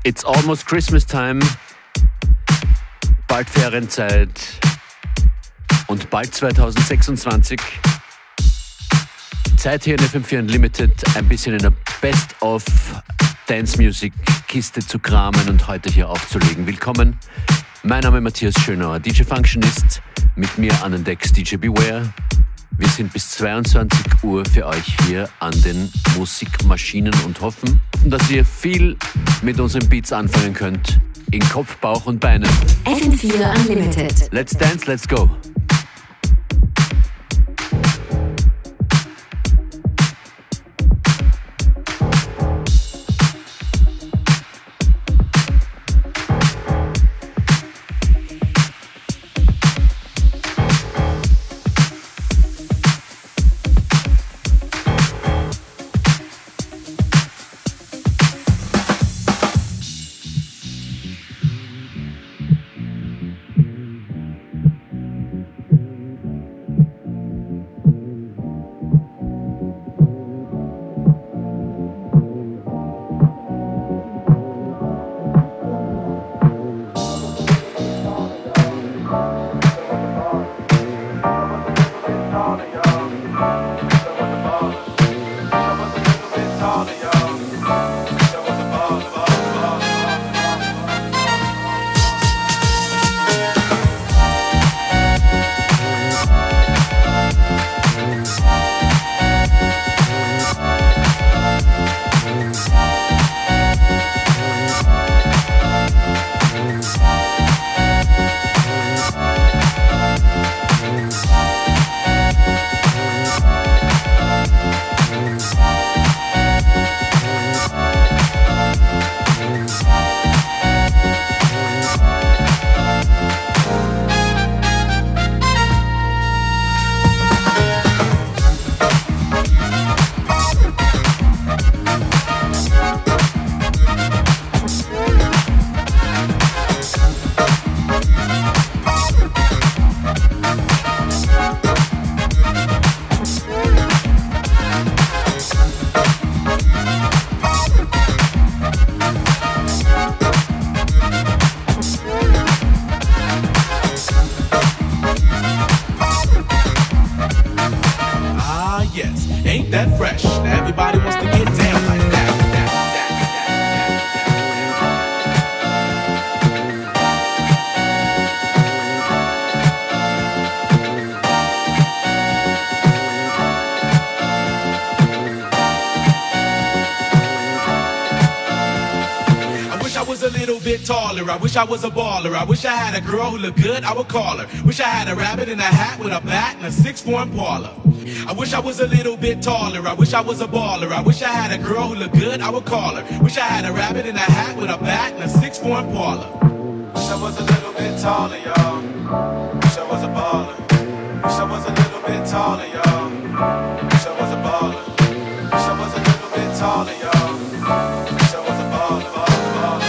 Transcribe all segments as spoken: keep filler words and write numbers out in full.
It's almost Christmas time, bald Ferienzeit und bald zwanzig sechsundzwanzig. Zeit hier in F M vier Unlimited ein bisschen in der Best-of Dance Music Kiste zu kramen und heute hier aufzulegen. Willkommen, mein Name ist Matthias Schönauer, D J Functionist, mit mir an den Decks D J Beware. Wir sind bis zweiundzwanzig Uhr für euch hier an den Musikmaschinen und hoffen, dass ihr viel mit unseren Beats anfangen könnt. In Kopf, Bauch und Beinen. F M vier Unlimited. Let's dance, let's go. I wish I was a baller. I wish I had a girl who looked good, I would call her. Wish I had a rabbit in a hat with a bat and a six-form parlor. I wish I was a little bit taller. I wish I was a baller. I wish I had a girl who looked good, I would call her. Wish I had a rabbit in a hat with a bat and a six-form parlor. Wish I was a little bit taller, y'all. Wish I was a baller. Wish I was a little bit taller, y'all. Wish I was a baller. Wish I was a little bit taller, y'all. Wish I was a baller, baller, baller.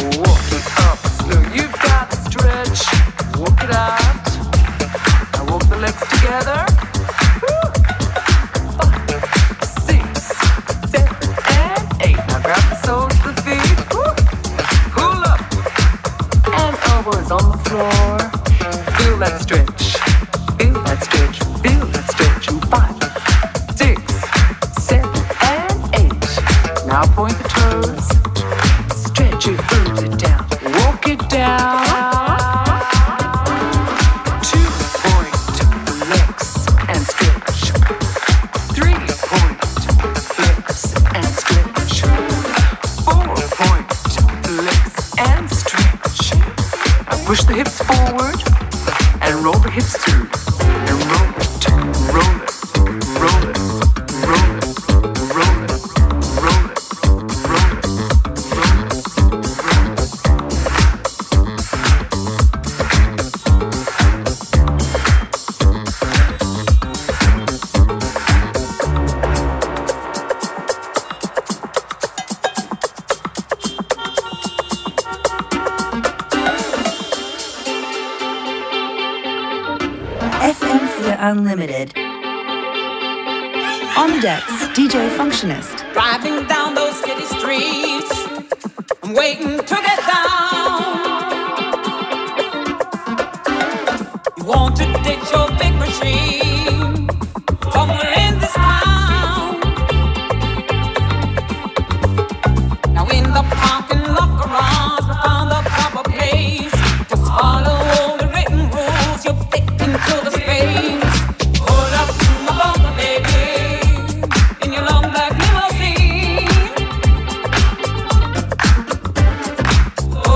Walk it up slow. You've got to stretch. Walk it out. Now walk the legs together. Five, six, seven, and eight. Now grab the soles of the feet. Pull up. And elbows on the floor. Feel that stretch. Feel that stretch. Feel that stretch. Five, six, seven, and eight. Now point the toes. Stretch it, pull it down. Walk it down. Two point flex and stretch. Three point flex and stretch. Four point flex and stretch. Now push the hips forward and roll the hips through. And roll it, roll it, roll it, roll it, roll it, roll it, roll it, roll it. F M four Unlimited. On the decks, D J Functionist. Driving down those city streets, I'm waiting to get down. You want to ditch your big machine somewhere in this town. Now in the parking lot garage, we found the proper place. Just follow all the written rules, you're fit into the space. Hold up to my bumper, baby, in your long black limousine.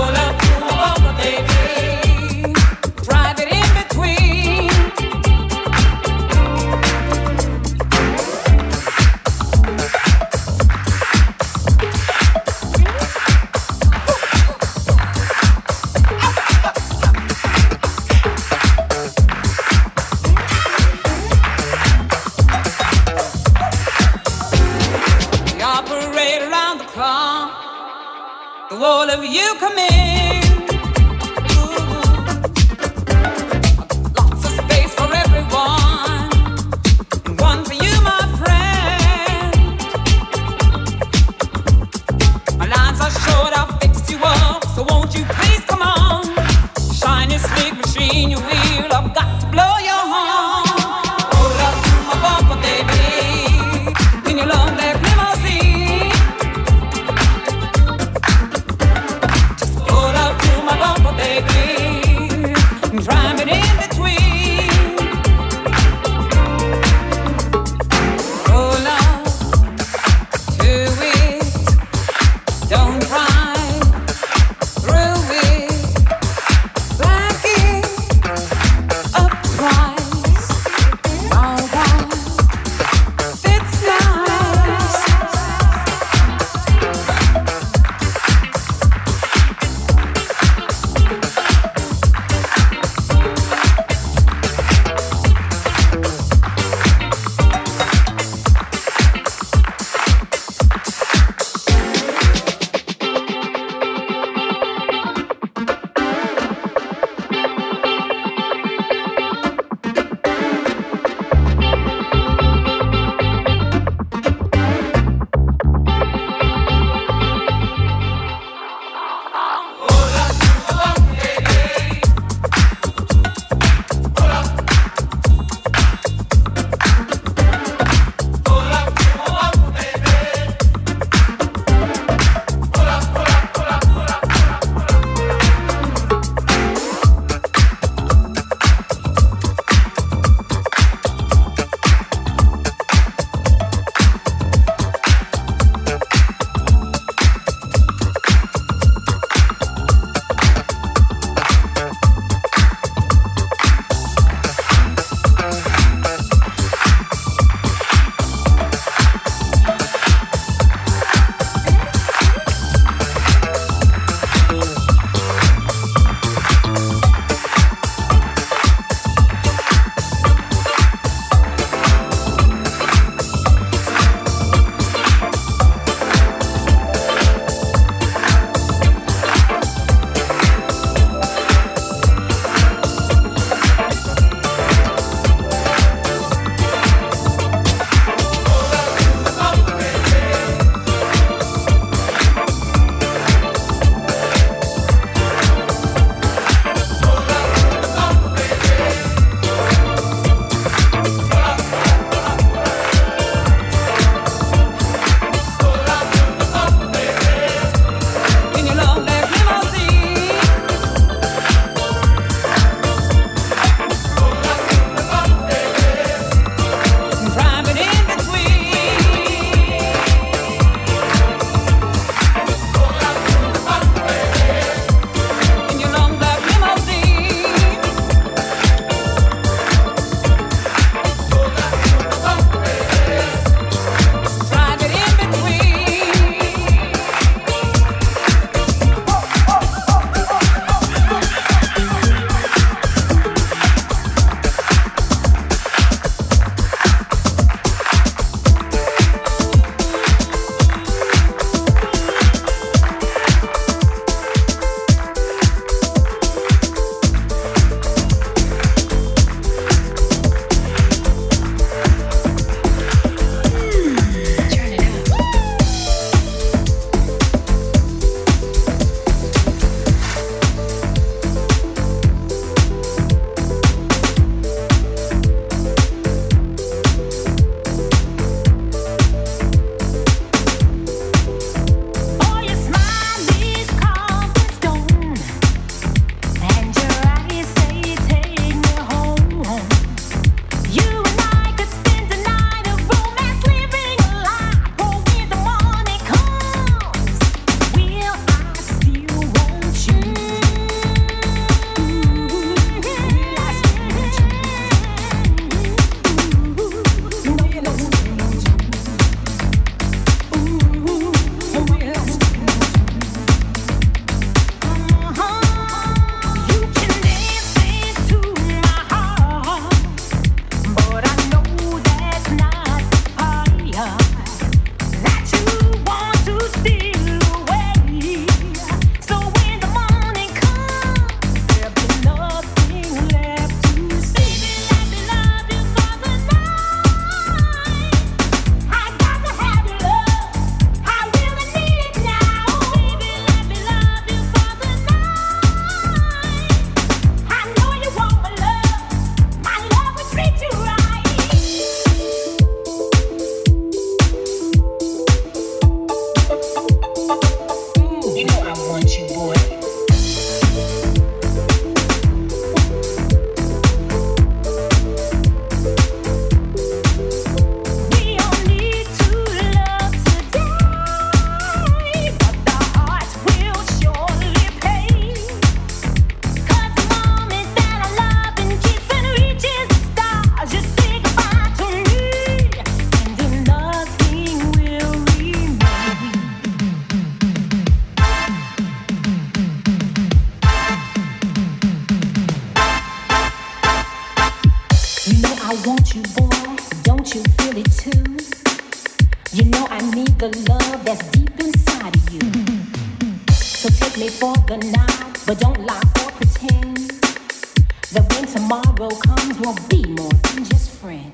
you, boy, don't you feel it too? You know I need the love that's deep inside of you. So take me for the night, but don't lie or pretend that when tomorrow comes, we'll be more than just friends.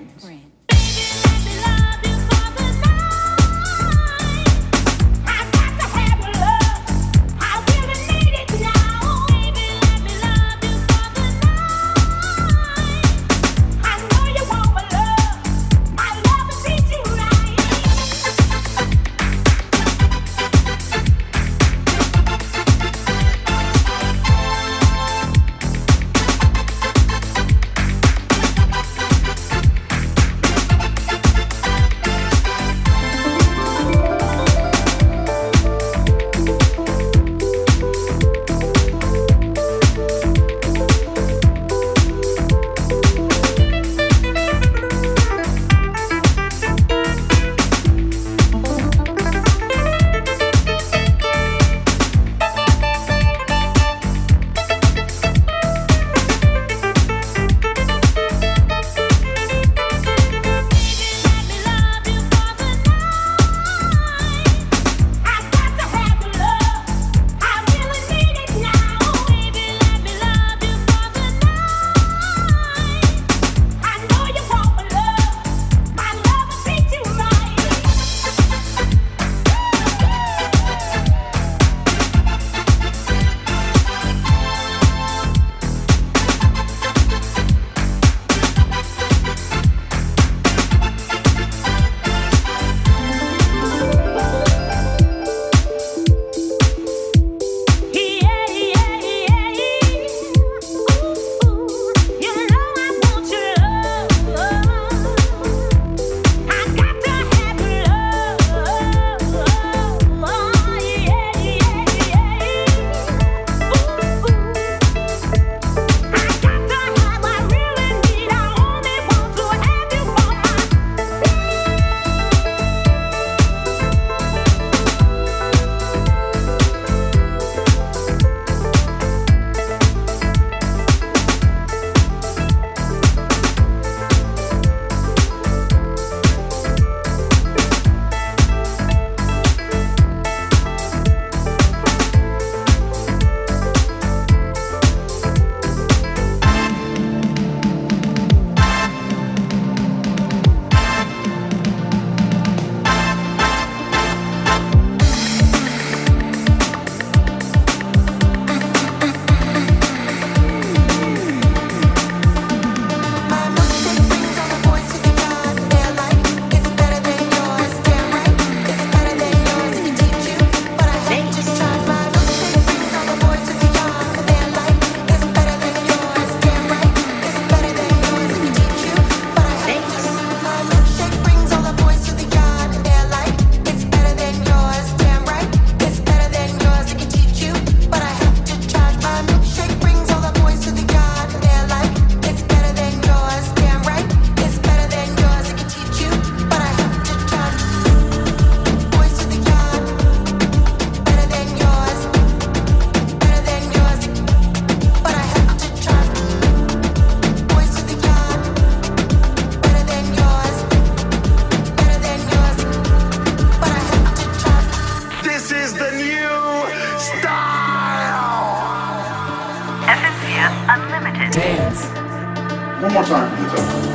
One more time for the top.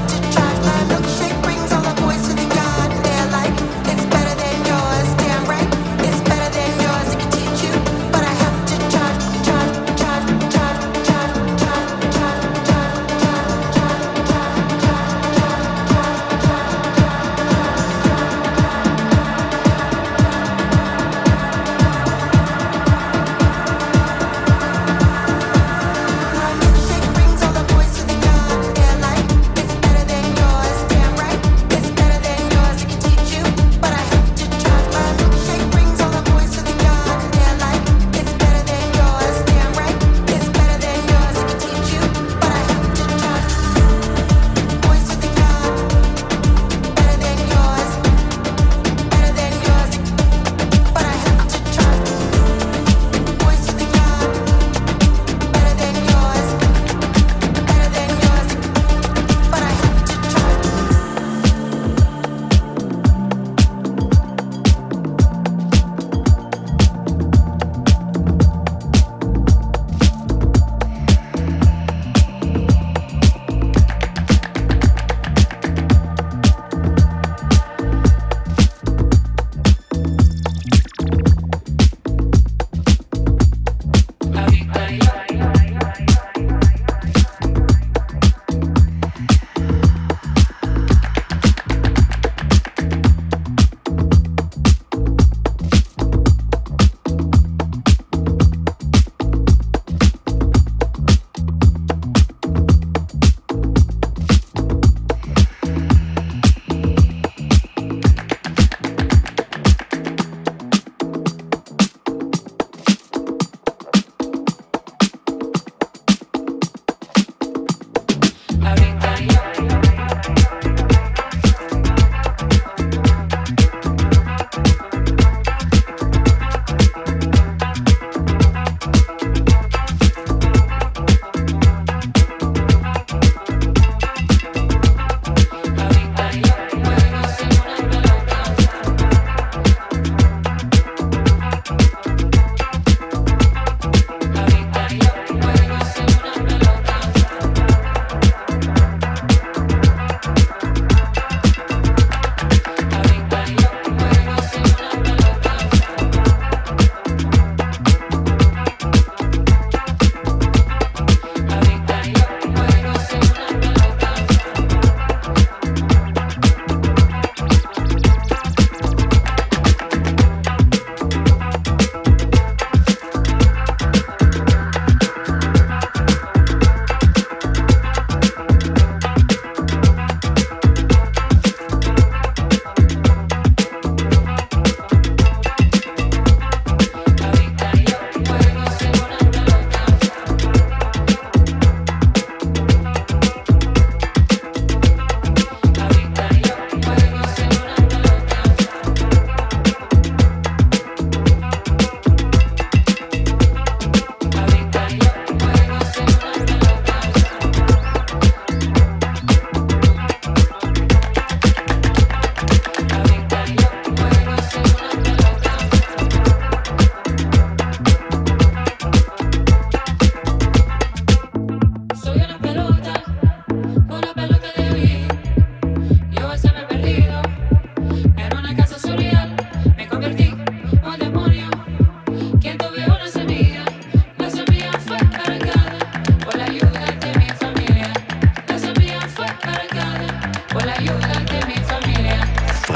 Right?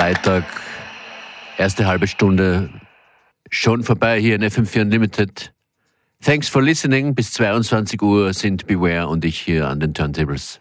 Freitag, erste halbe Stunde schon vorbei hier in F M vier Unlimited. Thanks for listening. Bis zweiundzwanzig Uhr sind Beware und ich hier an den Turntables.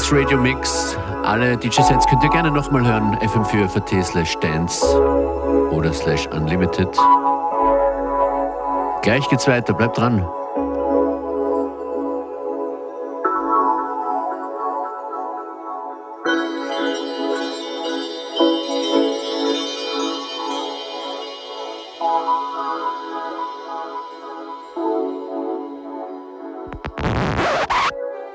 Dance Radio Mix. Alle D J-Sets könnt ihr gerne nochmal hören. f m vier punkt f a t slash dance oder slash unlimited. Gleich geht's weiter, bleibt dran.